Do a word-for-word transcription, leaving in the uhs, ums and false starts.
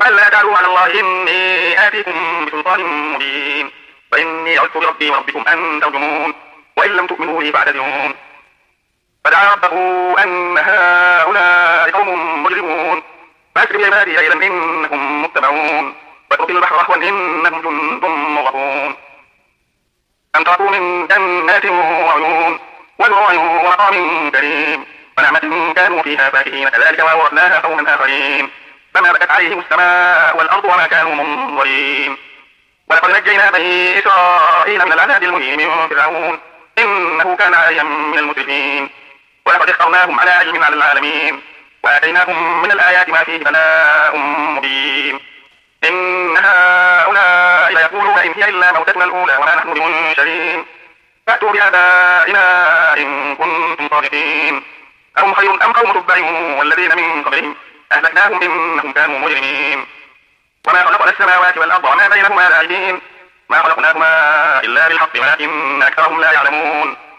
فألا تعلوا على الله إني آتيكم بسلطان مبين وإني عذت بربي وربكم أن ترجمون وإن لم تؤمنوا لي فاعتذرون. فدعا ربه أن هؤلاء قوم مجرمون فأسر بعبادي ليلا إنكم متبعون واترك البحر رهوا إنكم جند مغرقون. أم تركوا من جنات وعيون وزروع ومقام كريم ونعمة كانوا فيها فاكهين كذلك وأورثناها قوما آخرين فما بكت عليهم السماء والأرض وما كانوا منظرين. ولقد نجينا بني إسرائيل من العذاب المهين من فرعون إنه كان عاليا من المسرفين. ولقد اخترناهم على علم على العالمين وآتيناهم من الآيات ما فيه بلاء مبين. إن هؤلاء ليقولون إن هي إلا موتتنا الأولى وما نحن بمنشرين فأتوا بآبائنا إن كنتم صادقين. أهم خير أم قوم تبع والذين من قبلهم أهلكناهم إنهم كانوا مجرمين. وما خلقنا السماوات والأرض وما بينهما لاعبين ما خلقناهما إلا بالحق ولكن أكثرهم لا يعلمون.